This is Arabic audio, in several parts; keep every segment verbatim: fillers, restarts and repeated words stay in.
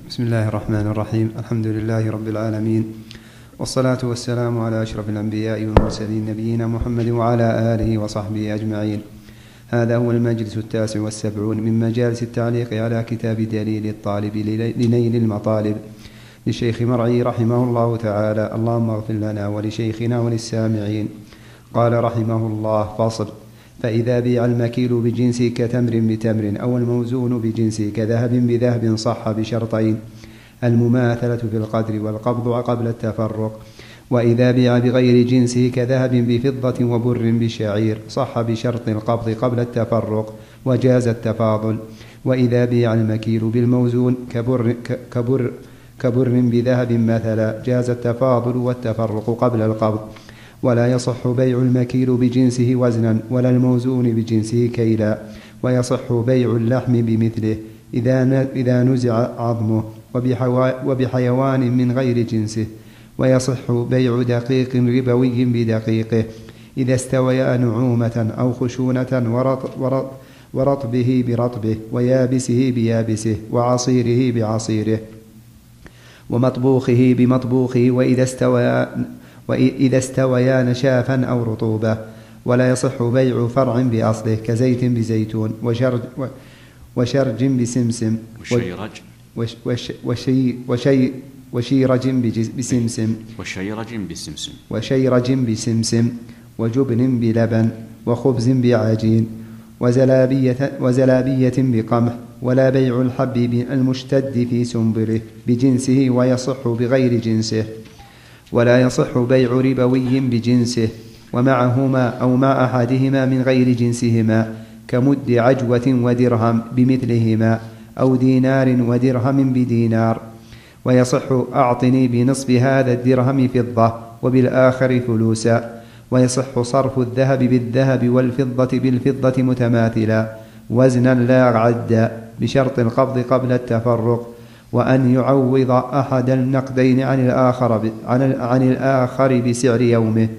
بسم الله الرحمن الرحيم. الحمد لله رب العالمين، والصلاة والسلام على أشرف الأنبياء والمرسلين نبينا محمد وعلى آله وصحبه أجمعين. هذا هو المجلس التاسع والسبعون من مجالس التعليق على كتاب دليل الطالب لنيل المطالب للشيخ مرعي رحمه الله تعالى. اللهم اغفر لنا ولشيخنا وللسامعين. قال رحمه الله: فصل. فإذا بيع المكيل بجنسه كتمر بتمر أو الموزون بجنسه كذهب بذهب صح بشرطين: المماثلة في القدر والقبض قبل التفرق. وإذا بيع بغير جنسه كذهب بفضة وبر بشعير صح بشرط القبض قبل التفرق وجاز التفاضل. وإذا بيع المكيل بالموزون كبر, كبر, كبر بذهب مثلا جاز التفاضل والتفرق قبل القبض. ولا يصح بيع المكيل بجنسه وزنا ولا الموزون بجنسه كيلا. ويصح بيع اللحم بمثله إذا نزع عظمه وبحيوان من غير جنسه. ويصح بيع دقيق ربوي بدقيقه إذا استويا نعومة أو خشونة ورطبه برطبه ويابسه بيابسه وعصيره بعصيره ومطبوخه بمطبوخه وإذا استويا وإذا استويا نشافا أو رطوبة. ولا يصح بيع فرع بأصله كزيت بزيتون وشرج, وشرج بسمسم وشيرج وش وش وشي وشي وشيرج بسمسم وشيرج بسمسم وشيرج بسمسم وجبن بلبن وخبز بعجين وزلابية, وزلابية بقمح. ولا بيع الحب المشتد في سنبله بجنسه ويصح بغير جنسه. ولا يصح بيع ربوي بجنسه ومعهما أو مع أحدهما من غير جنسهما كمد عجوة ودرهم بمثلهما أو دينار ودرهم بدينار. ويصح أعطني بنصف هذا الدرهم فضة وبالآخر فلوسا. ويصح صرف الذهب بالذهب والفضة بالفضة متماثلا وزنا لا عدا بشرط القبض قبل التفرق وأن يعوض أحد النقدين عن الآخر, عن الآخر بسعر يومه.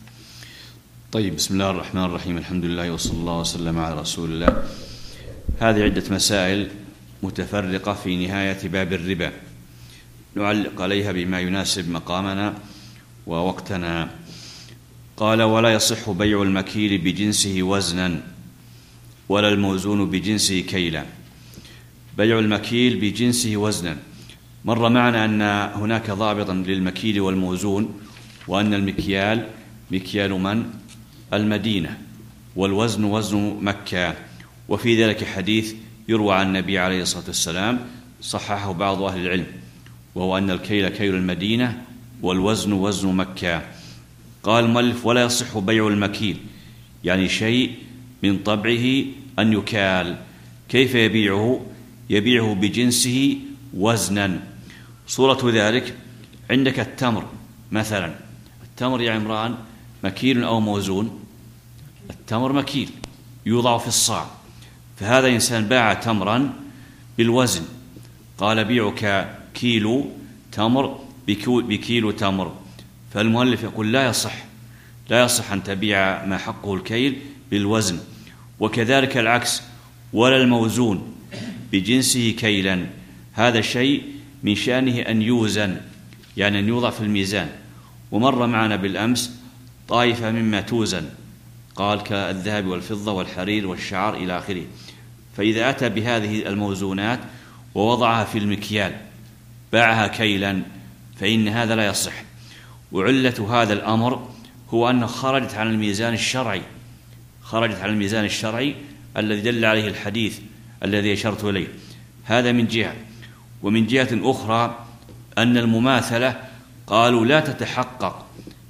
طيب، بسم الله الرحمن الرحيم. الحمد لله وصلى الله وسلم على رسول الله. هذه عدة مسائل متفرقة في نهاية باب الربا نعلق عليها بما يناسب مقامنا ووقتنا. قال: ولا يصح بيع المكيل بجنسه وزنا ولا الموزون بجنسه كيلا. بيع المكيل بجنسه وزنا، مر معنا أن هناك ضابطا للمكيل والموزون، وأن المكيال مكيال من؟ المدينة، والوزن وزن مكة. وفي ذلك حديث يروى عن النبي عليه الصلاة والسلام صححه بعض أهل العلم، وهو أن الكيل كيل المدينة والوزن وزن مكة. قال المؤلف: ولا يصح بيع المكيل، يعني شيء من طبعه أن يكال. كيف يبيعه؟ يبيعه بجنسه وزنا. صورة ذلك: عندك التمر مثلا، التمر يا عمران مكيل أو موزون؟ التمر مكيل يوضع في الصاع، فهذا إنسان باع تمرا بالوزن، قال: بيعك كيلو تمر بكيلو تمر. فالمؤلف يقول: لا يصح لا يصح أن تبيع ما حقه الكيل بالوزن. وكذلك العكس: ولا الموزون بجنسه كيلا. هذا شيء من شأنه أن يوزن، يعني أن يوضع في الميزان. ومر معنا بالأمس طائفة مما توزن، قال كالذهب والفضة والحرير والشعر إلى آخره. فإذا أتى بهذه الموزونات ووضعها في المكيال باعها كيلا فإن هذا لا يصح. وعلة هذا الأمر هو أنه خرجت عن الميزان الشرعي خرجت عن الميزان الشرعي الذي دل عليه الحديث الذي أشرت إليه. هذا من جهة. ومن جهة أخرى أن المماثلة قالوا لا تتحقق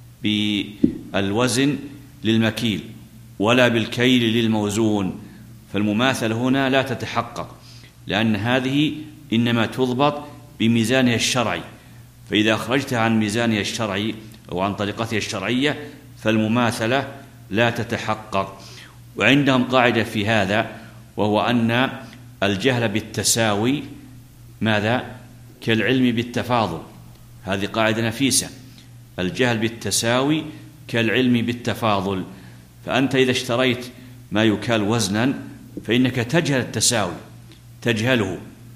بالوزن للمكيل ولا بالكيل للموزون. فالمماثلة هنا لا تتحقق، لأن هذه إنما تضبط بميزانها الشرعي، فإذا أخرجتها عن ميزانها الشرعي أو عن طريقتها الشرعية فالمماثلة لا تتحقق. وعندهم قاعدة في هذا، وهو أن الجهل بالتساوي ماذا؟ كالعلم بالتفاضل. هذه قاعدة نفيسة: الجهل بالتساوي كالعلم بالتفاضل. فأنت إذا اشتريت ما يكال وزنا فإنك تجهل التساوي، تجهله،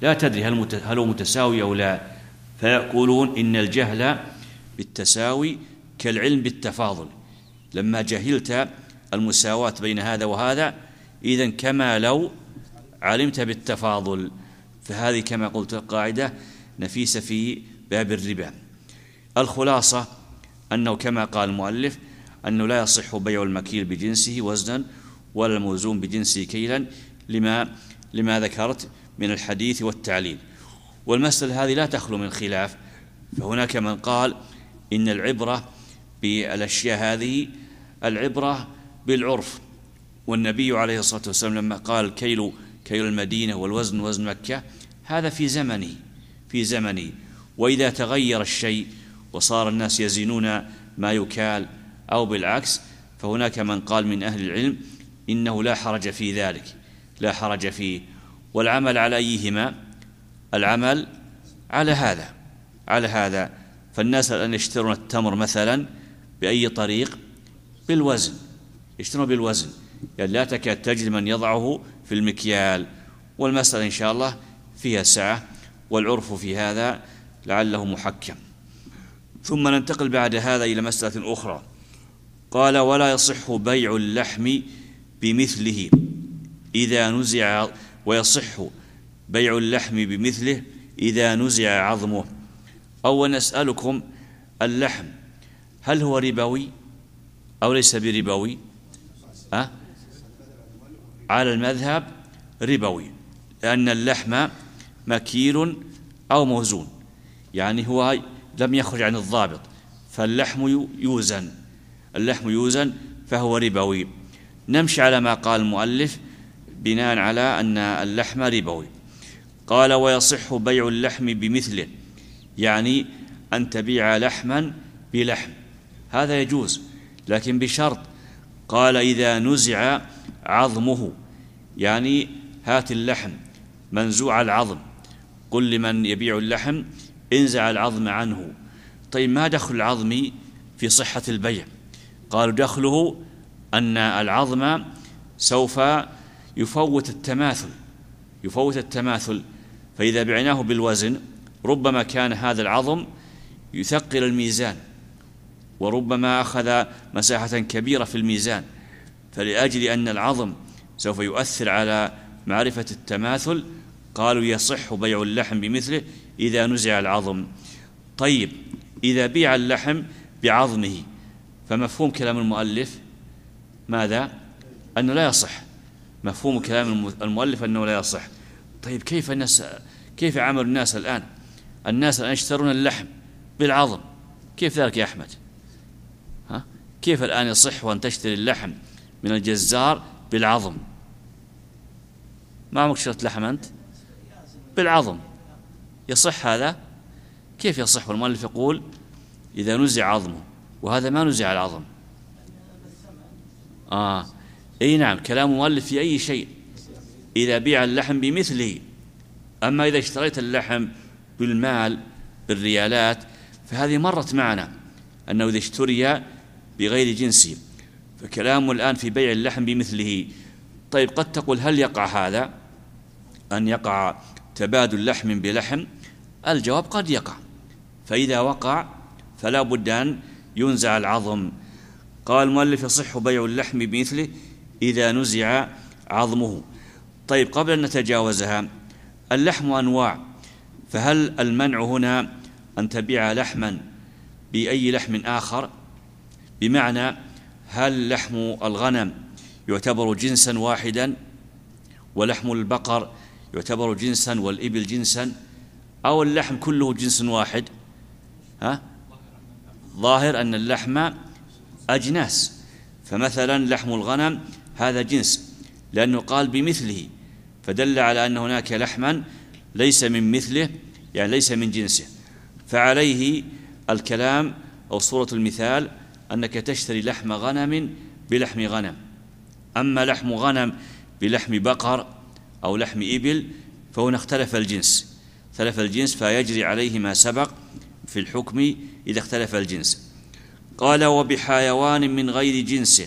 لا تدري هل هو متساوي أو لا، فيقولون إن الجهل بالتساوي كالعلم بالتفاضل. لما جهلت المساواة بين هذا وهذا إذن كما لو علمت بالتفاضل. فهذه كما قلت قاعدة نفيسة في باب الربا. الخلاصة أنه كما قال المؤلف أنه لا يصح بيع المكيل بجنسه وزنا ولا الموزون بجنسه كيلا لما, لما ذكرت من الحديث والتعليل. والمسألة هذه لا تخلو من خلاف، فهناك من قال إن العبرة بالأشياء هذه العبرة بالعرف، والنبي عليه الصلاة والسلام لما قال كيل كيل المدينة والوزن وزن مكة هذا في زمنه في زمنه وإذا تغير الشيء وصار الناس يزنون ما يكال أو بالعكس فهناك من قال من أهل العلم إنه لا حرج في ذلك، لا حرج فيه. والعمل على أيهما؟ العمل على هذا على هذا فالناس الآن يشترون التمر مثلا بأي طريق؟ بالوزن، يشترون بالوزن، يعني لا تكاد تجد من يضعه في المكيال. والمسألة إن شاء الله فيها سعة، والعرف في هذا لعله محكم. ثم ننتقل بعد هذا إلى مسألة أخرى. قال ولا يصح بيع اللحم بمثله إذا نزع، ويصح بيع اللحم بمثله إذا نزع عظمه. أو نسألكم اللحم هل هو ربوي أو ليس بربوي؟ أه؟ على المذهب ربوي، لأن اللحم مكيل أو موزون، يعني هو لم يخرج عن الضابط، فاللحم يوزن اللحم يوزن فهو ربوي. نمشي على ما قال المؤلف بناء على أن اللحم ربوي. قال ويصح بيع اللحم بمثله، يعني أن تبيع لحما بلحم، هذا يجوز لكن بشرط. قال إذا نزع عظمه، يعني هات اللحم منزوع العظم، قل لمن يبيع اللحم انزع العظم عنه. طيب ما دخل العظم في صحة البيع؟ قالوا دخله أن العظم سوف يفوت التماثل يفوت التماثل فإذا بعناه بالوزن ربما كان هذا العظم يثقل الميزان، وربما أخذ مساحة كبيرة في الميزان، فلأجل أن العظم سوف يؤثر على معرفة التماثل قالوا يصح بيع اللحم بمثله إذا نزع العظم. طيب إذا بيع اللحم بعظمه فمفهوم كلام المؤلف ماذا؟ أنه لا يصح. مفهوم كلام المؤلف أنه لا يصح. طيب كيف الناس كيف عمل الناس الآن؟ الناس الآن يشترون اللحم بالعظم، كيف ذلك يا أحمد؟ ها؟ كيف الآن يصح وأن تشتري اللحم من الجزار بالعظم؟ ما عمرك شريت لحم أنت؟ بالعظم يصح هذا؟ كيف يصح؟ والمؤلف يقول إذا نزع عظمه، وهذا ما نزع العظم. آه أي نعم، كلام المؤلف في أي شيء إذا بيع اللحم بمثله. أما إذا اشتريت اللحم بالمال بالريالات فهذه مرت معنا أنه إذا اشتري بغير جنسه، فكلامه الآن في بيع اللحم بمثله. طيب قد تقول هل يقع هذا أن يقع تبادل لحم بلحم؟ الجواب قد يقع، فإذا وقع فلا بد أن ينزع العظم. قال المؤلف يصح بيع اللحم بمثله إذا نزع عظمه. طيب قبل أن نتجاوزها، اللحم أنواع، فهل المنع هنا أن تبيع لحما بأي لحم آخر؟ بمعنى هل لحم الغنم يعتبر جنسا واحدا ولحم البقر يعتبر جنسا والإبل جنسا، أو اللحم كله جنس واحد؟ ها؟ ظاهر أن اللحم أجناس، فمثلا لحم الغنم هذا جنس لأنه قال بمثله، فدل على أن هناك لحما ليس من مثله، يعني ليس من جنسه، فعليه الكلام أو صورة المثال أنك تشتري لحم غنم بلحم غنم. أما لحم غنم بلحم بقر أو لحم إبل فهنا اختلف الجنس اختلف الجنس فيجري عليه ما سبق في الحكم إذا اختلف الجنس. قال وبحيوان من غير جنسه.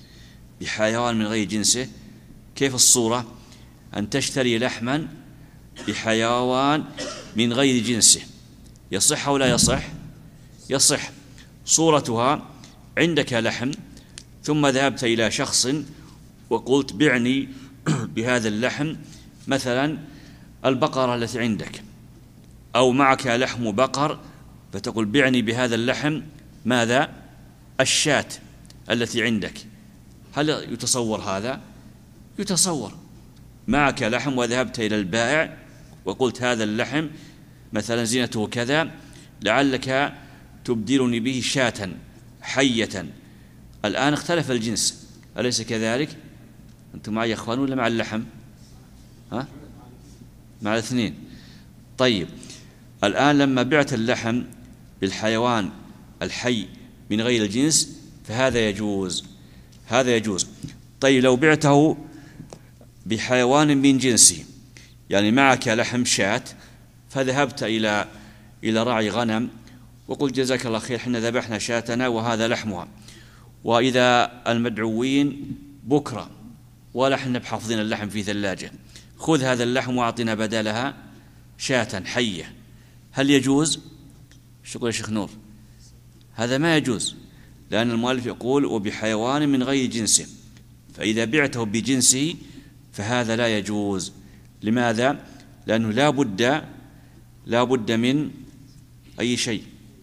بحيوان من غير جنسه كيف الصورة؟ أن تشتري لحما بحيوان من غير جنسه يصح أو لا يصح؟ يصح. صورتها: عندك لحم ثم ذهبت إلى شخص وقلت بعني بهذا اللحم مثلا البقرة التي عندك، أو معك لحم بقر فتقول بعني بهذا اللحم ماذا؟ الشاة التي عندك. هل يتصور هذا؟ يتصور. معك لحم وذهبت إلى البائع وقلت هذا اللحم مثلا زينته كذا، لعلك تبدلني به شاة حية. الآن اختلف الجنس، أليس كذلك؟ أنتم معي يا أخوان ولا مع اللحم؟ ها؟ مع الاثنين. طيب، الآن لما بعت اللحم بالحيوان الحي من غير الجنس فهذا يجوز، هذا يجوز. طيب، لو بعته بحيوان من جنسه، يعني معك لحم شاة فذهبت إلى إلى راعي غنم وقلت جزاك الله خير، حنا ذبحنا شاتنا وهذا لحمها، وإذا المدعوين بكرة ولا حنا بحافظين اللحم في ثلاجة، خذ هذا اللحم وأعطنا بدلها شاة حية، هل يجوز؟ شو يقول يا شيخ نور؟ هذا ما يجوز، لأن المؤلف يقول وبحيوان من غير جنسه، فإذا بعته بجنسه فهذا لا يجوز. لماذا؟ لأنه لا بد لا بد من أي شيء.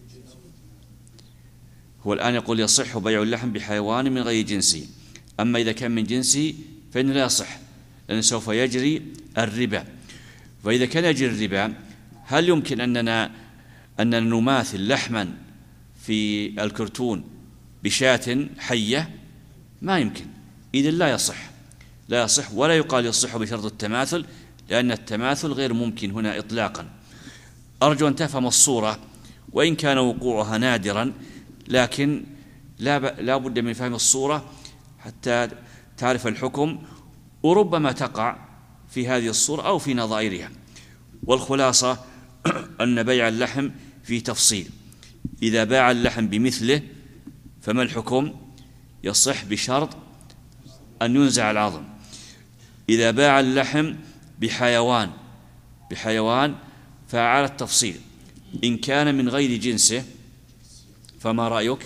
هو الآن يقول يصح بيع اللحم بحيوان من غير جنسه، أما إذا كان من جنسه فإنه لا يصح، لأنه سوف يجري الربا. وإذا كان يجري الربا، هل يمكن أننا أننا نماثل لحما في الكرتون بشاة حية؟ ما يمكن، إذن لا يصح، لا يصح، ولا يقال يصح بشرط التماثل، لأن التماثل غير ممكن هنا إطلاقا. أرجو أن تفهم الصورة، وإن كان وقوعها نادرا، لكن لا, ب... لا بد من فهم الصورة حتى تعرف الحكم، وربما تقع في هذه الصورة أو في نظائرها. والخلاصة أن بيع اللحم في تفصيل. إذا باع اللحم بمثله فما الحكم؟ يصح بشرط أن ينزع العظم. إذا باع اللحم بحيوان بحيوان فعلى التفصيل. إن كان من غير جنسه فما رأيك؟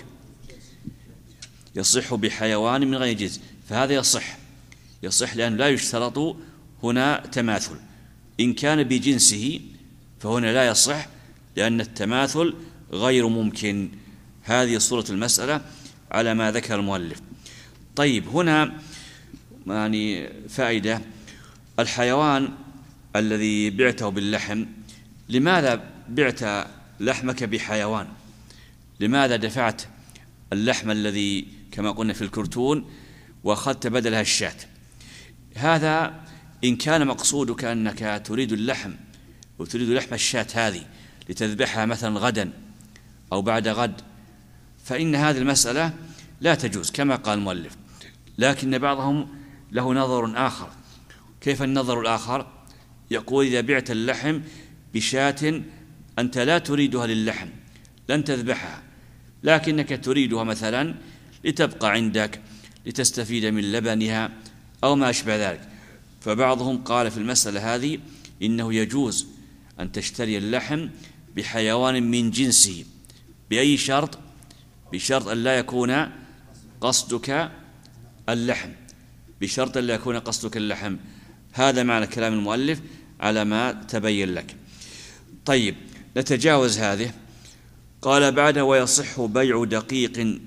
يصح بحيوان من غير جنس، فهذا يصح يصح لأن لا يشترط هنا تماثل. إن كان بجنسه فهنا لا يصح، لأن التماثل غير ممكن. هذه صورة المسألة على ما ذكر المؤلف. طيب، هنا يعني فائدة: الحيوان الذي بعته باللحم، لماذا بعت لحمك بحيوان؟ لماذا دفعت اللحم الذي كما قلنا في الكرتون وأخذت بدلها الشاة؟ هذا إن كان مقصودك أنك تريد اللحم وتريد لحم الشاة هذه لتذبحها مثلا غدا أو بعد غد، فإن هذه المسألة لا تجوز كما قال المؤلف. لكن بعضهم له نظر آخر. كيف النظر الآخر؟ يقول إذا بعت اللحم بشاة أنت لا تريدها للحم، لن تذبحها، لكنك تريدها مثلا لتبقى عندك لتستفيد من لبنها أو ما أشبه ذلك، فبعضهم قال في المسألة هذه إنه يجوز أن تشتري اللحم بحيوان من جنسه. بأي شرط؟ بشرط أن لا يكون قصدك اللحم، بشرط أن لا يكون قصدك اللحم. هذا معنى كلام المؤلف على ما تبين لك. طيب، نتجاوز هذه. قال بعد: ويصح بيع دقيق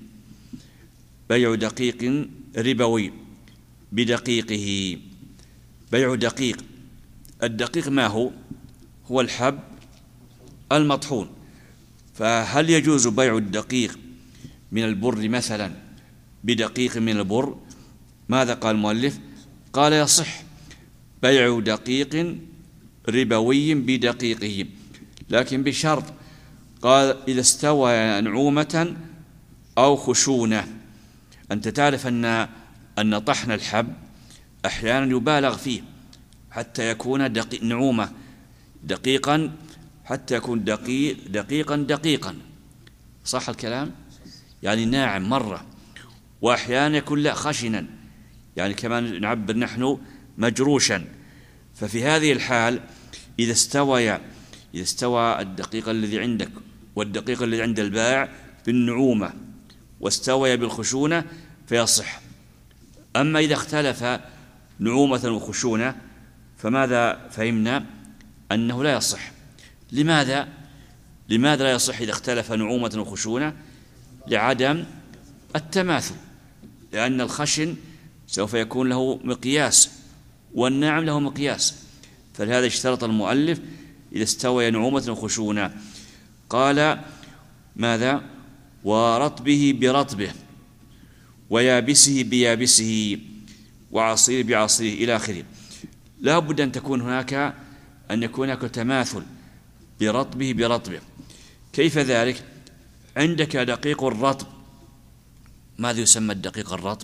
بيع دقيق ربوي بدقيقه. بيع دقيق، الدقيق ما هو؟ هو الحب المطحون. فهل يجوز بيع الدقيق من البر مثلا بدقيق من البر؟ ماذا قال المؤلف؟ قال يصح بيع دقيق ربوي بدقيقه، لكن بشرط، قال إذا استوى نعومة أو خشونة. أنت تعرف أن أن طحن الحب أحيانا يبالغ فيه حتى يكون دقيق نعومة دقيقا، حتى يكون دقيق دقيقا دقيقا صح الكلام؟ يعني ناعم مرة. وأحيانا يكون لا خشنا، يعني كما نعبر نحن مجروشا. ففي هذه الحال إذا استوى إذا استوى الدقيق الذي عندك والدقيق الذي عند البائع بالنعومة واستوي بالخشونة فيصح. أما إذا اختلف نعومة وخشونة فماذا فهمنا؟ أنه لا يصح. لماذا؟ لماذا لا يصح إذا اختلف نعومة وخشونة؟ لعدم التماثل، لأن الخشن سوف يكون له مقياس والناعم له مقياس، فلهذا اشترط المؤلف إذا استوى نعومة وخشونة. قال ماذا؟ ورطبه برطبه ويابسه بيابسه وعصير بعصيره إلى آخره. لا بد أن تكون هناك أن يكون هناك تماثل برطبه برطبه. كيف ذلك؟ عندك دقيق الرطب. ماذا يسمى الدقيق الرطب؟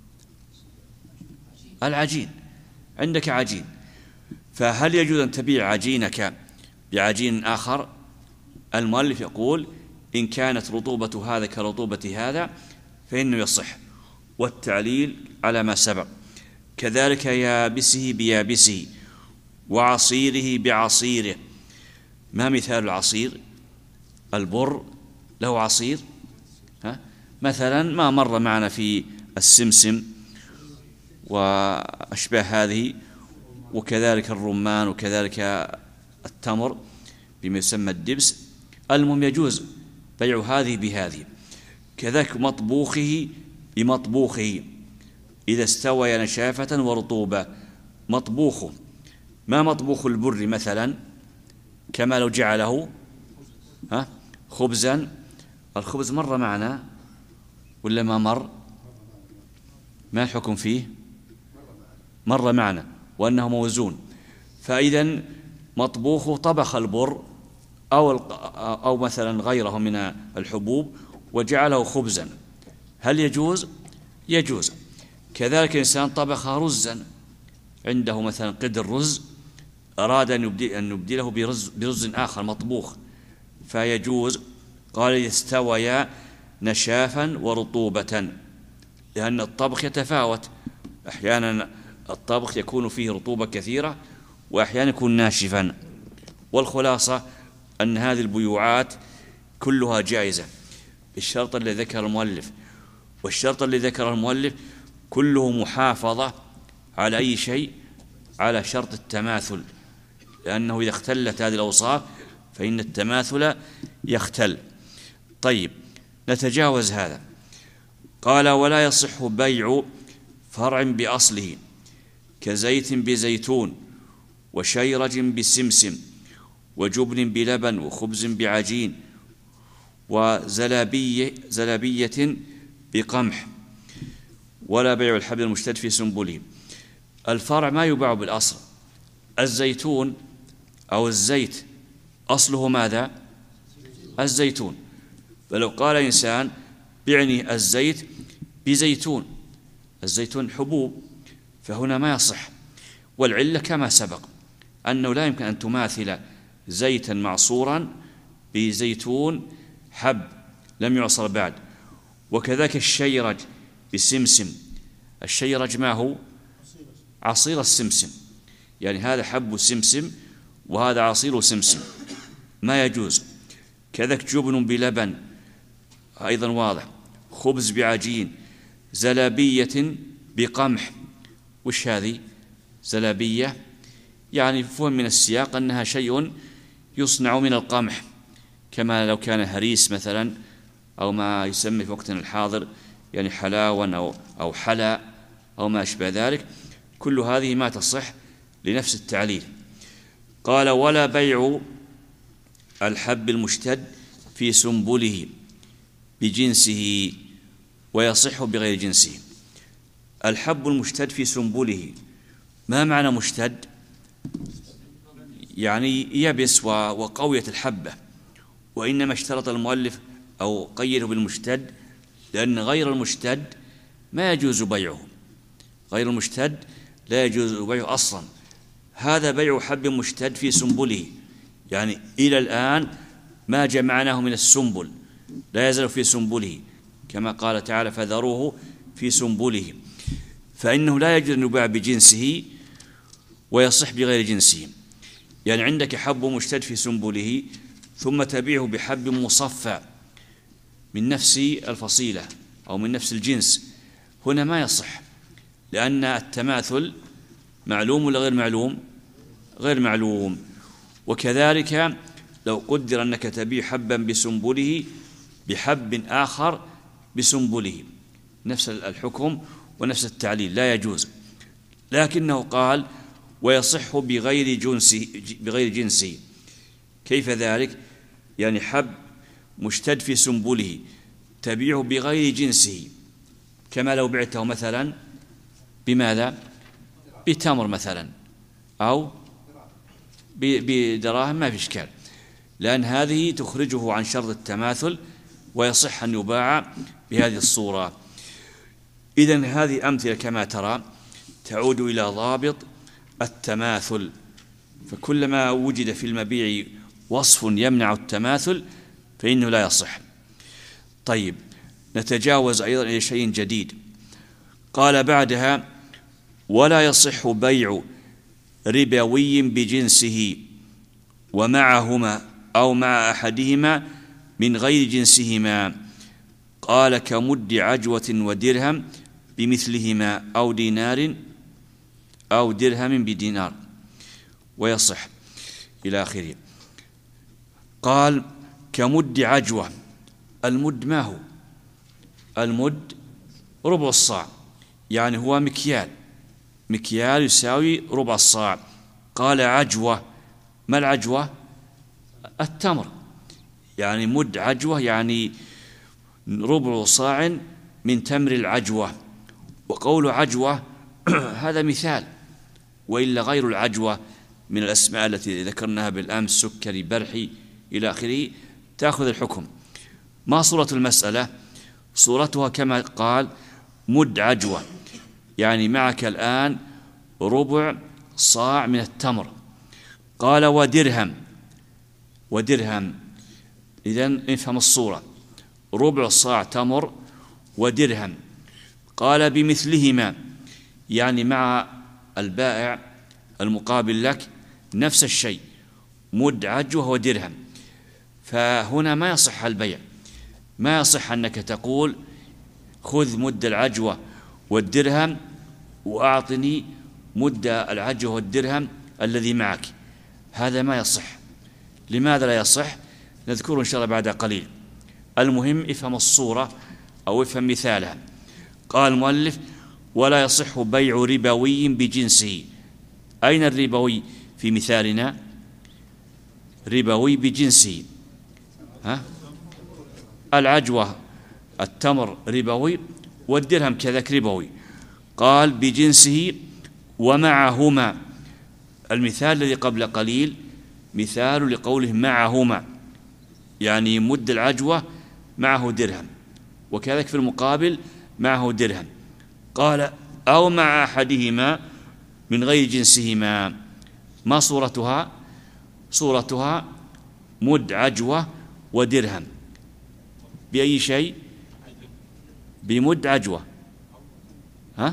العجين. عندك عجين، فهل يجوز أن تبيع عجينك بعجين آخر؟ المؤلف يقول إن كانت رطوبة هذا كرطوبة هذا فإنه يصح، والتعليل على ما سبق. كذلك يابسه بيابسه وعصيره بعصيره. ما مثال العصير؟ البر له عصير، ها؟ مثلا ما مر معنا في السمسم وأشباه هذه، وكذلك الرمان، وكذلك التمر بما يسمى الدبس. المهم يجوز بيع هذه بهذه. كذلك مطبوخه بمطبوخه إذا استوى نشافة ورطوبة. مطبوخه ما مطبوخ البر مثلا، كما لو جعله ها خبزا. الخبز مر معنا ولا ما مر؟ ما الحكم فيه؟ مر معنا وأنه موزون. فإذا مطبوخه طبخ البر أو أو مثلا غيره من الحبوب وجعله خبزا، هل يجوز؟ يجوز. كذلك إنسان طبخ رزا، عنده مثلا قدر رز، أراد أن يبدله برز, برز آخر مطبوخ فيجوز. قال إذا استويا نشافا ورطوبة، لأن الطبخ يتفاوت، أحيانا الطبخ يكون فيه رطوبة كثيرة وأحيانا يكون ناشفا. والخلاصة أن هذه البيوعات كلها جائزة بالشرط الذي ذكر المؤلف، والشرط الذي ذكر المؤلف كله محافظة على أي شيء؟ على شرط التماثل، لأنه إذا اختلت هذه الأوصاف فإن التماثل يختل. طيب نتجاوز هذا. قال ولا يصح بيع فرع بأصله كزيت بزيتون وشيرج بسمسم وجبن بلبن وخبز بعجين وزلابية زلابية بقمح، ولا بيع الحبل المشتد في سنبله. الفرع ما يباع بالأصل. الزيتون أو الزيت أصله ماذا؟ الزيتون. فلو قال إنسان بعني الزيت بزيتون، الزيتون حبوب، فهنا ما يصح. والعلة كما سبق أنه لا يمكن أن تماثل زيتا معصورا بزيتون حب لم يعصر بعد. وكذلك الشيرج بسمسم. الشيرج ما هو؟ عصير السمسم، يعني هذا حب سمسم وهذا عصير سمسم، ما يجوز. كذلك جبن بلبن أيضا واضح. خبز بعجين. زلابية بقمح. وش هذه زلابية؟ يعني فهم من السياق أنها شيء يصنع من القمح، كما لو كان هريس مثلا، أو ما يسمى في وقتنا الحاضر يعني حلاوا أو, أو حلا أو ما أشبه ذلك. كل هذه ما تصح لنفس التعليل. قال ولا بيع الحب المشتد في سنبله بجنسه ويصح بغير جنسه. الحب المشتد في سنبله، ما معنى مشتد؟ يعني يبس وقوية الحبة، وإنما اشترط المؤلف أو قيده بالمشتد لأن غير المشتد ما يجوز بيعه. غير المشتد لا يجوز بيعه أصلا. هذا بيع حب مشتد في سنبله، يعني إلى الآن ما جمعناه من السنبل، لا يزال في سنبله، كما قال تعالى فذروه في سنبله. فإنه لا يجوز أن يباع بجنسه ويصح بغير جنسه. يعني عندك حب مشتد في سنبله ثم تبيعه بحب مصفى من نفس الفصيلة أو من نفس الجنس، هنا ما يصح، لأن التماثل معلوم ولا غير معلوم؟ غير معلوم. وكذلك لو قدر أنك تبيع حبا بسنبله بحب آخر بسنبله، نفس الحكم ونفس التعليل، لا يجوز. لكنه قال ويصح بغير جنسه بغير جنسه. كيف ذلك؟ يعني حب مشتد في سنبله تبيعه بغير جنسه، كما لو بعته مثلا بماذا؟ بتمر مثلا أو بدراهم، ما في إشكال، لأن هذه تخرجه عن شرط التماثل ويصح أن يباع بهذه الصورة. إذن هذه أمثلة كما ترى تعود إلى ضابط التماثل، فكلما وجد في المبيع وصف يمنع التماثل فإنه لا يصح. طيب، نتجاوز أيضا إلى شيء جديد. قال بعدها ولا يصح بيع ربوي بجنسه ومعهما أو مع أحدهما من غير جنسهما. قال كمد عجوة ودرهم بمثلهما أو دينار أو درهم بدينار، ويصح إلى آخره. قال كمد عجوة. المد ما هو؟ المد ربع الصاع، يعني هو مكيال، مكيال يساوي ربع الصاع. قال عجوة، ما العجوة؟ التمر، يعني مد عجوة يعني ربع صاع من تمر العجوة. وقول عجوة هذا مثال، وإلا غير العجوة من الأسماء التي ذكرناها بالأمس، سكري، برحي إلى آخره، تأخذ الحكم. ما صورة المسألة؟ صورتها كما قال مد عجوة، يعني معك الآن ربع صاع من التمر. قال ودرهم، ودرهم، إذن نفهم الصورة، ربع صاع تمر ودرهم. قال بمثلهما، يعني مع البائع المقابل لك نفس الشيء، مد عجوة ودرهم. فهنا ما يصح البيع، ما يصح أنك تقول خذ مد العجوة والدرهم وأعطني مد العجوة والدرهم الذي معك، هذا ما يصح. لماذا لا يصح؟ نذكره إن شاء الله بعد قليل. المهم افهم الصورة أو افهم مثالها. قال المؤلف ولا يصح بيع ربوي بجنسه. أين الربوي في مثالنا؟ ربوي بجنسه، ها؟ العجوة التمر ربوي والدرهم كذلك ربوي. قال بجنسه ومعهما. المثال الذي قبل قليل مثال لقوله معهما، يعني مد العجوة معه درهم، وكذلك في المقابل معه درهم. قال أو مع أحدهما من غير جنسهما. ما صورتها؟ صورتها مد عجوة ودرهم بأي شيء؟ بمد عجوة، ها؟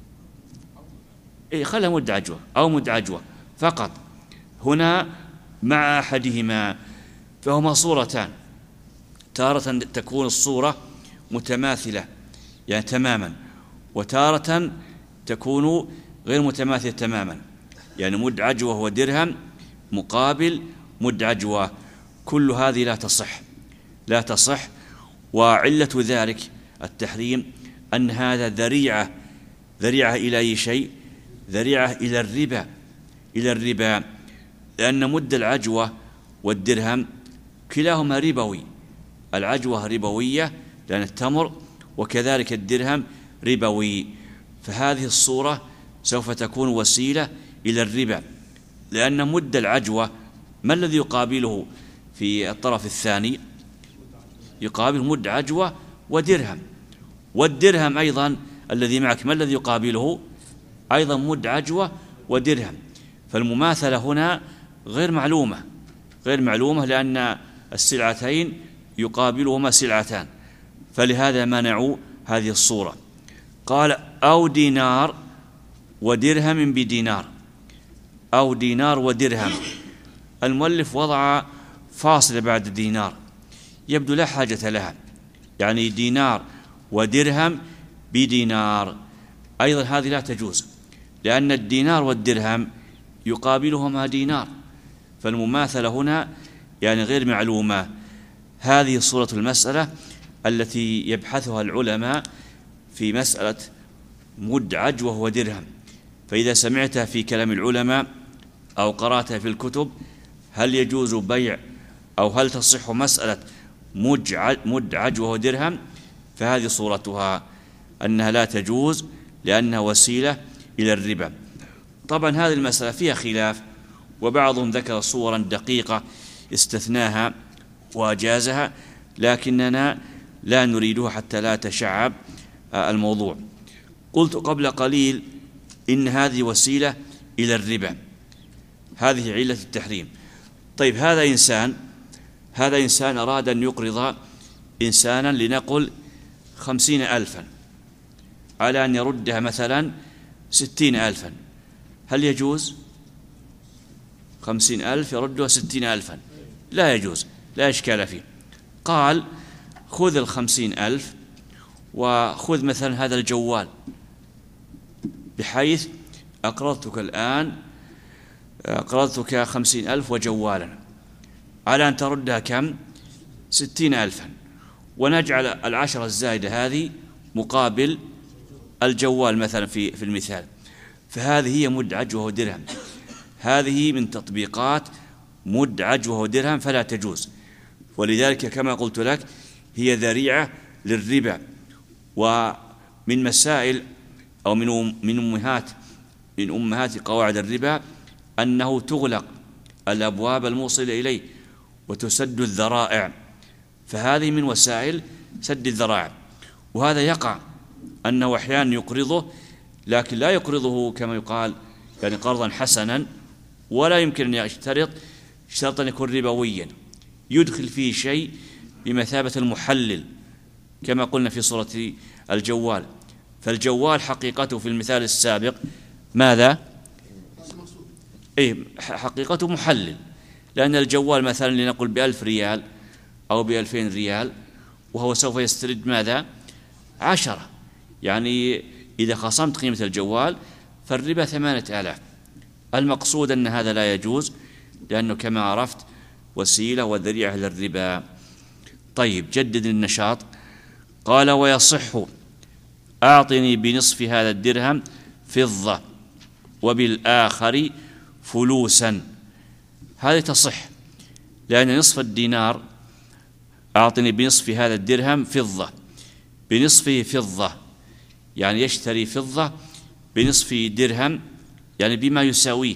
إيه، خلها مد عجوة أو مد عجوة فقط. هنا مع أحدهما، فهما صورتان، تارة تكون الصورة متماثلة يعني تماما، وتارة تكون غير متماثلة تماما، يعني مد عجوة ودرهم مقابل مد عجوة. كل هذه لا تصح، لا تصح. وعلة ذلك التحريم أن هذا ذريعة، ذريعة إلى أي شيء؟ ذريعة إلى الربا، إلى الربا، لأن مد العجوة والدرهم كلاهما ربوي. العجوة ربوية لأن التمر، وكذلك الدرهم ربوي. فهذه الصورة سوف تكون وسيلة إلى الربا، لأن مد العجوة ما الذي يقابله في الطرف الثاني؟ يقابل مد عجوة ودرهم، والدرهم أيضا الذي معك ما الذي يقابله؟ أيضا مد عجوة ودرهم. فالمماثلة هنا غير معلومة، غير معلومة، لأن السلعتين يقابلهما سلعتان، فلهذا منعوا هذه الصورة. قال أو دينار ودرهم بدينار، أو دينار ودرهم. المؤلف وضع فاصلة بعد الدينار يبدو لا حاجة لها، يعني دينار ودرهم بدينار، أيضا هذه لا تجوز، لأن الدينار والدرهم يقابلهما دينار، فالمماثلة هنا يعني غير معلومة. هذه صورة المسألة التي يبحثها العلماء في مسألة مدعج وهو درهم. فإذا سمعتها في كلام العلماء أو قرأتها في الكتب هل يجوز بيع أو هل تصح مسألة مدعج وهو درهم، فهذه صورتها أنها لا تجوز لأنها وسيلة إلى الربا. طبعا هذه المسألة فيها خلاف، وبعضهم ذكر صورا دقيقة استثناها وأجازها، لكننا لا نريدها حتى لا تشعب الموضوع. قلت قبل قليل إن هذه وسيلة إلى الربا، هذه علة التحريم. طيب هذا إنسان هذا إنسان أراد أن يقرض إنسانا لنقل خمسين ألفا على أن يردها مثلا ستين ألفا، هل يجوز؟ خمسين ألف يردها ستين ألفا، لا يجوز، لا إشكال فيه. قال خذ الخمسين ألف وخذ مثلا هذا الجوال، بحيث أقرضتك الآن أقرضتك خمسين ألف وجوالا على أن تردها كم؟ ستين ألفا، ونجعل العشرة الزائدة هذه مقابل الجوال مثلا في في المثال، فهذه هي مدعج وهو درهم، هذه من تطبيقات مدعج وهو درهم فلا تجوز. ولذلك كما قلت لك هي ذريعة للربا. ومن مسائل أو من من أمهات من أمهات قواعد الربا أنه تغلق الأبواب الموصلة إليه وتسد الذرائع، فهذه من وسائل سد الذرائع. وهذا يقع أنه أحيانا يقرضه لكن لا يقرضه كما يقال يعني قرضا حسنا، ولا يمكن أن يشترط شرطا يكون ربويا يدخل فيه شيء بمثابة المحلل كما قلنا في صورة الجوال. فالجوال حقيقته في المثال السابق ماذا؟ إيه حقيقته محلل، لأن الجوال مثلا لنقل بألف ريال أو بألفين ريال وهو سوف يسترد ماذا؟ عشرة، يعني إذا خصمت قيمة الجوال فالربا ثمانية آلاف. المقصود أن هذا لا يجوز لأنه كما عرفت وسيلة وذريعة للربا. طيب جدد النشاط. قال ويصح أعطني بنصف هذا الدرهم فضة وبالآخر فلوسا، هذه تصح لأن نصف الدينار أعطني بنصف هذا الدرهم فضة، بنصفه فضة يعني يشتري فضة بنصف درهم يعني بما يساويه،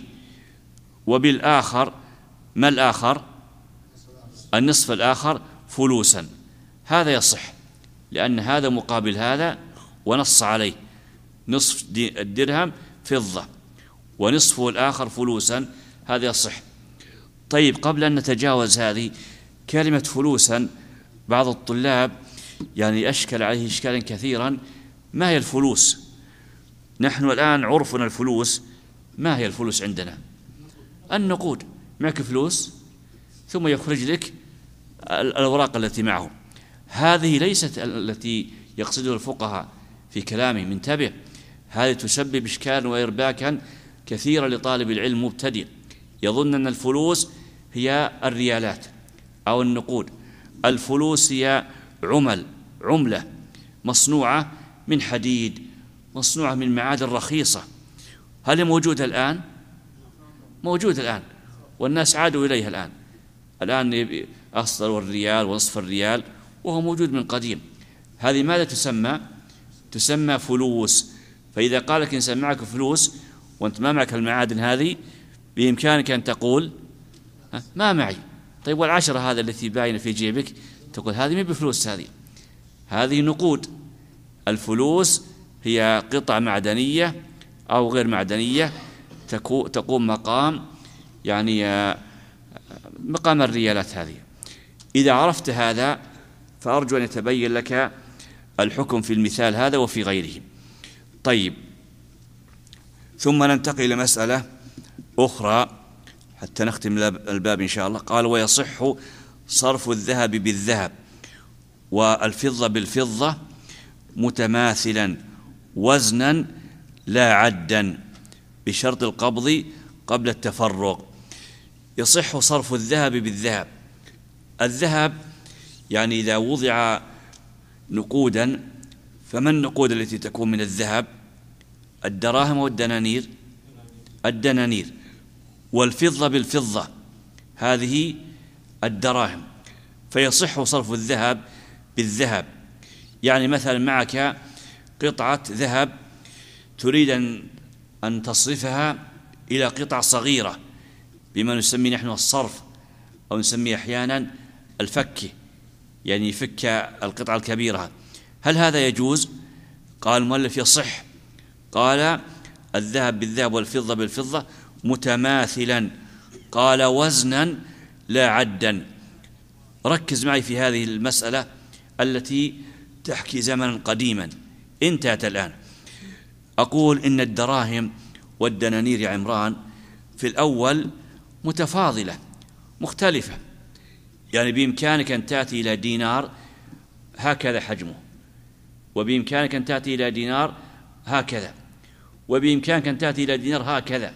وبالآخر ما الآخر؟ النصف الآخر فلوسا، هذا يصح لأن هذا مقابل هذا ونص عليه، نصف الدرهم فضة ونصفه الآخر فلوسا، هذا يصح. طيب قبل أن نتجاوز هذه كلمة فلوسا، بعض الطلاب يعني أشكل عليه إشكالا كثيرا، ما هي الفلوس؟ نحن الآن عرفنا الفلوس، ما هي الفلوس عندنا؟ النقود، معك فلوس ثم يخرج لك الأوراق التي معه، هذه ليست التي يقصدها الفقهاء في كلامهم، انتبه، هذه تسبب إشكالا وإرباكا كثيرا لطالب العلم مبتدئ، يظن أن الفلوس هي الريالات أو النقود. الفلوس هي عمل عملة مصنوعة من حديد، مصنوعة من معادن رخيصة، هل هي موجودة الآن؟ موجودة الآن والناس عادوا إليها الآن، الآن أصدروا الريال ونصف الريال وهو موجود من قديم. هذه ماذا تسمى؟ تسمى فلوس. فإذا قال لك إنسان معك فلوس وأنت ما معك المعادن هذه، بإمكانك أن تقول ما معي. طيب والعشرة هذا التي باينة في جيبك، تقول هذه مو بفلوس، هذه هذه نقود. الفلوس هي قطع معدنية أو غير معدنية تقوم مقام يعني مقام الريالات هذه. إذا عرفت هذا فأرجو أن يتبين لك الحكم في المثال هذا وفي غيره. طيب ثم ننتقل إلى مسألة أخرى حتى نختم الباب إن شاء الله. قال ويصح صرف الذهب بالذهب والفضة بالفضة متماثلا وزنا لا عدا بشرط القبض قبل التفرغ. يصح صرف الذهب بالذهب. الذهب يعني إذا وضع نقودا، فما النقود التي تكون من الذهب؟ الدراهم والدنانير، الدنانير. والفضة بالفضة هذه الدراهم. فيصح صرف الذهب بالذهب. يعني مثلا معك قطعة ذهب تريد أن تصرفها إلى قطع صغيرة بما نسميه نحن الصرف، أو نسميه أحيانا الفك، يعني يفك القطعة الكبيرة. هل هذا يجوز؟ قال المؤلف يصح. قال الذهب بالذهب والفضة بالفضة متماثلا، قال وزنا لا عدا. ركز معي في هذه المسألة التي تحكي زمنا قديما انتهت الآن. أقول إن الدراهم والدنانير يا عمران في الأول متفاضلة مختلفة، يعني بإمكانك أن تأتي إلى دينار هكذا حجمه، وبإمكانك أن تأتي إلى دينار هكذا، وبإمكانك أن تأتي إلى دينار هكذا.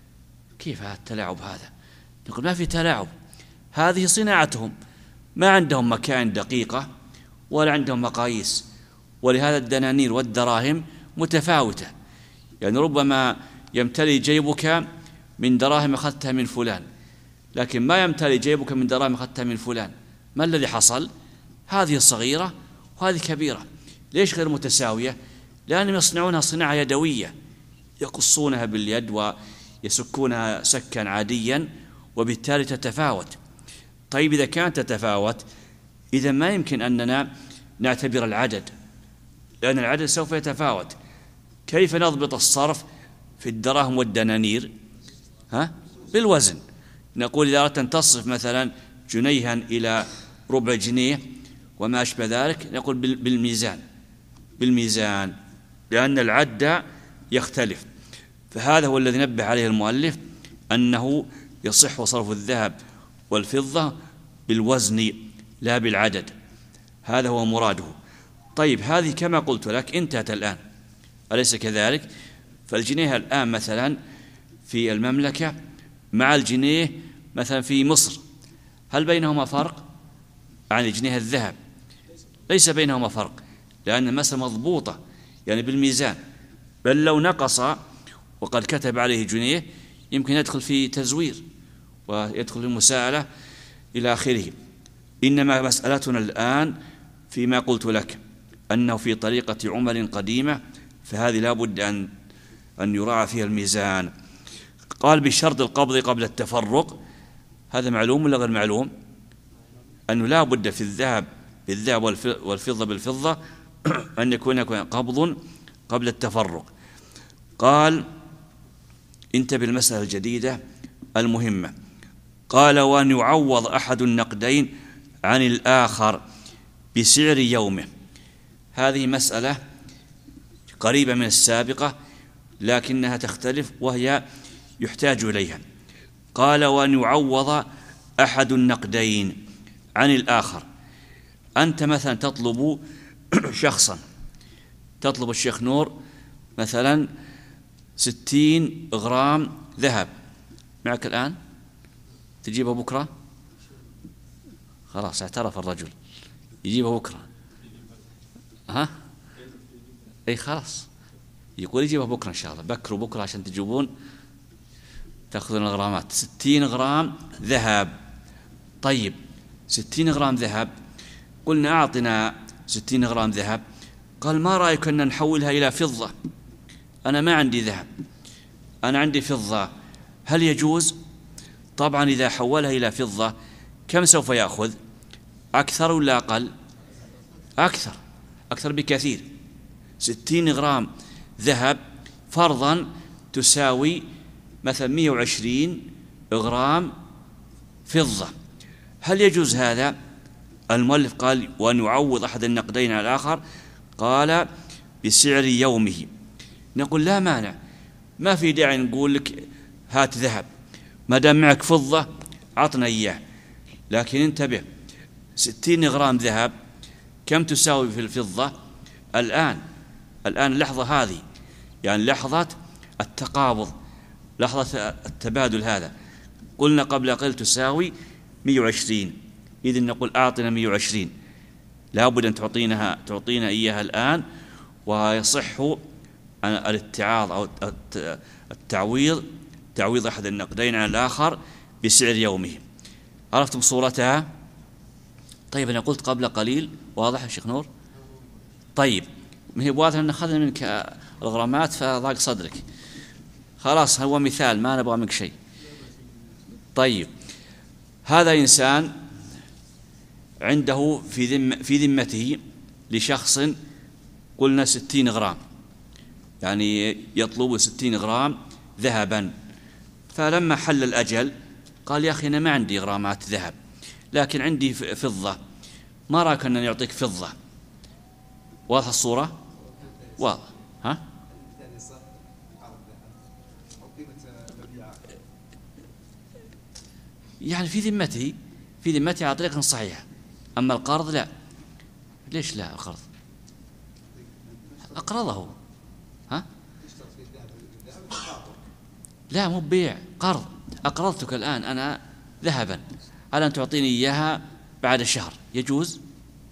كيف هذا التلاعب هذا؟ نقول ما في تلاعب، هذه صناعتهم، ما عندهم مكائن دقيقة ولا عندهم مقاييس. ولهذا الدنانير والدراهم متفاوتة، يعني ربما يمتلي جيبك من دراهم أخذتها من فلان، لكن ما يمتلي جيبك من دراهم أخذتها من فلان. ما الذي حصل؟ هذه صغيرة وهذه كبيرة. ليش غير متساوية؟ لأنهم يصنعونها صناعة يدوية، يقصونها باليد ويسكونها سكا عاديا، وبالتالي تتفاوت. طيب إذا كانت تتفاوت، إذا ما يمكن أننا نعتبر العدد، لأن العدد سوف يتفاوت. كيف نضبط الصرف في الدراهم والدنانير؟ ها؟ بالوزن. نقول إذا أردت أن تصرف مثلا جنيها إلى ربع جنيه وما أشبه ذلك، نقول بالميزان، بالميزان، لأن العد يختلف. فهذا هو الذي نبه عليه المؤلف، أنه يصح صرف الذهب والفضة بالوزن لا بالعدد. هذا هو مراده. طيب هذه كما قلت لك انتهت الآن، أليس كذلك؟ فالجنيه الآن مثلا في المملكة مع الجنيه مثلا في مصر، هل بينهما فرق عن جنيه الذهب؟ ليس بينهما فرق، لأن المسألة مضبوطة يعني بالميزان. بل لو نقص وقد كتب عليه جنيه يمكن يدخل في تزوير ويدخل في مساءلة إلى آخره. إنما مسألتنا الآن فيما قلت لك أنه في طريقة عمل قديمة، فهذه لا بد أن أن يراعى فيها الميزان. قال بشرط القبض قبل التفرق. هذا معلوم ولا غير معلوم؟ أنه لا بد في الذهب بالذهب والفضة بالفضة أن يكون قبض قبل التفرق. قال انتبه بالمسألة الجديدة المهمة. قال وأن يعوض أحد النقدين عن الآخر بسعر يومه. هذه مسألة قريبة من السابقة لكنها تختلف وهي يحتاج إليها. قال وأن يعوض أحد النقدين عن الآخر. أنت مثلا تطلب شخصا، تطلب الشيخ نور مثلا ستين غرام ذهب، معك الآن؟ تجيبه بكرة؟ خلاص اعترف الرجل، يجيبه بكرة. ها؟ اي خلاص، يقول يجيبه بكرة إن شاء الله، بكروا بكرة عشان تجيبون تأخذون الغرامات. ستين غرام ذهب. طيب ستين غرام ذهب، قلنا أعطنا ستين غرام ذهب. قال ما رأيك أن نحولها إلى فضة؟ أنا ما عندي ذهب، أنا عندي فضة، هل يجوز؟ طبعا إذا حولها إلى فضة كم سوف يأخذ؟ أكثر ولا أقل؟ أكثر، أكثر بكثير. ستين غرام ذهب فرضا تساوي مثلا مئة وعشرين غرام فضة. هل يجوز هذا؟ المؤلف قال وأن يعوض أحد النقدين على الآخر، قال بسعر يومه. نقول لا مانع، ما في داعي نقول لك هات ذهب، ما دام معك فضة عطنا إياه. لكن انتبه، ستين غرام ذهب كم تساوي في الفضة الآن؟ الآن اللحظة هذه، يعني لحظة التقابض، لحظة التبادل هذا، قلنا قبل قليل تساوي مئة وعشرين. إذن نقول أعطنا مئة وعشرين، لابد أن تعطينها تعطينا إياها الآن، ويصح الاتعاظ أو التعويض، تعويض أحد النقدين عن الآخر بسعر يومه. عرفتم صورتها؟ طيب أنا قلت قبل قليل، واضح يا شيخ نور؟ طيب ما هي واضح أن أخذنا منك الغرامات فضاق صدرك، خلاص هو مثال، ما نبغى منك شيء. طيب هذا إنسان عنده في ذم في ذمته لشخص قلنا ستين غرام، يعني يطلب ستين غرام ذهبا. فلما حل الأجل قال يا أخي أنا ما عندي غرامات ذهب لكن عندي فضة، ما رأيك أن يعطيك فضة؟ واضح الصورة؟ واضح ها؟ يعني في ذمته في ذمته على طريقة صحيحة. أما القرض لا. ليش لا القرض؟ أقرضه ها؟ لا مو بيع، قرض. أقرضتك الآن أنا ذهبا، على أن تعطيني إياها بعد شهر، يجوز؟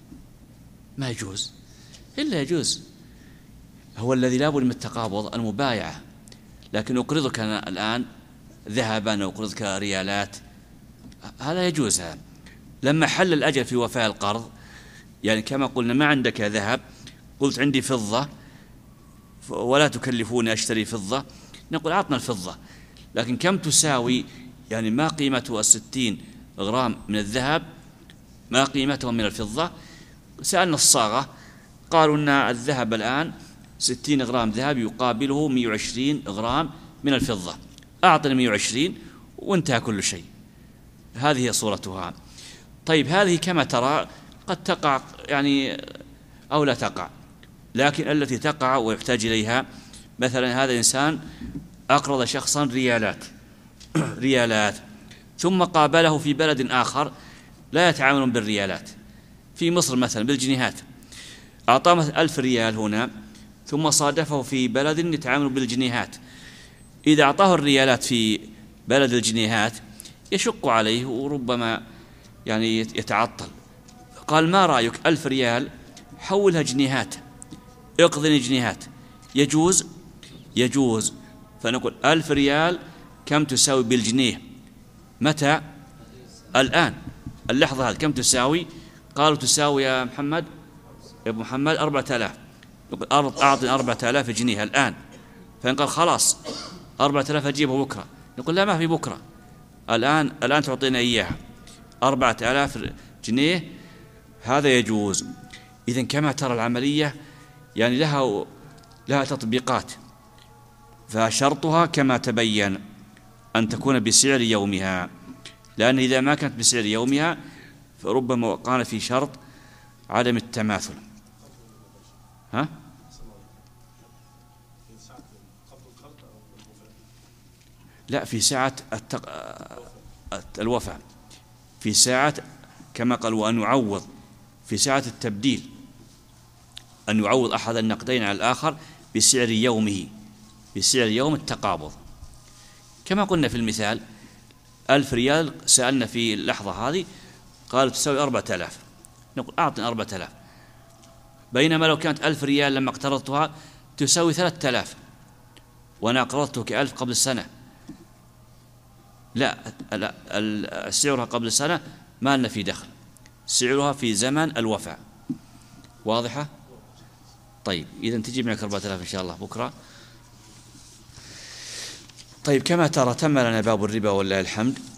ما يجوز. إلا يجوز هو الذي لابد من التقابض، المبايعة. لكن أقرضك أنا الآن ذهبا أو أقرضك ريالات، هذا يجوز. هذا لما حل الأجل في وفاء القرض، يعني كما قلنا ما عندك ذهب، قلت عندي فضة ولا تكلفوني أشتري فضة، نقول أعطنا الفضة، لكن كم تساوي؟ يعني ما قيمته الستين غرام من الذهب، ما قيمته من الفضة؟ سألنا الصاغة قالوا أن الذهب الآن ستين غرام ذهب يقابله مئة وعشرين غرام من الفضة، أعطنا مئة وعشرين وانتهى كل شيء. هذه هي صورتها. طيب هذه كما ترى قد تقع يعني أو لا تقع، لكن التي تقع ويحتاج إليها، مثلا هذا إنسان أقرض شخصا ريالات ريالات ثم قابله في بلد آخر لا يتعاملون بالريالات، في مصر مثلا بالجنيهات، أعطاه ألف ريال هنا ثم صادفه في بلد يتعامل بالجنيهات. إذا أعطاه الريالات في بلد الجنيهات يشق عليه وربما يعني يتعطل. قال ما رأيك ألف ريال حولها جنيهات، اقضني جنيهات، يجوز؟ يجوز. فنقول ألف ريال كم تساوي بالجنيه؟ متى؟ الآن اللحظة هذه كم تساوي؟ قالوا تساوي يا محمد يا أبو محمد أربعة آلاف. نقول أعطني أربعة آلاف جنيه الآن. فنقول خلاص أربعة آلاف أجيبه بكرة. نقول لا ما في بكرة، الآن الآن تعطينا إياها أربعة آلاف جنيه، هذا يجوز. إذن كما ترى العملية يعني لها لها تطبيقات، فشرطها كما تبين أن تكون بسعر يومها، لأن إذا ما كانت بسعر يومها فربما وقعنا في شرط عدم التماثل. ها؟ لا، في ساعة التق... الوفاء، في ساعة كما قال وأن يعوض، في ساعة التبديل أن يعوض أحد النقدين على الآخر بسعر يومه، بسعر يوم التقابض. كما قلنا في المثال ألف ريال سألنا في اللحظة هذه قالوا تساوي أربعة آلاف، نقول أعطني أربعة آلاف، بينما لو كانت ألف ريال لما اقترضتها تساوي ثلاثة آلاف وأنا أقرضتك ألف قبل سنة، لا, لا سعرها قبل سنة ما لنا في دخل، سعرها في زمن الوفاء. واضحة؟ طيب إذن تجيب معك أربعة آلاف إن شاء الله بكرة. طيب كما ترى تم لنا باب الربا ولله الحمد.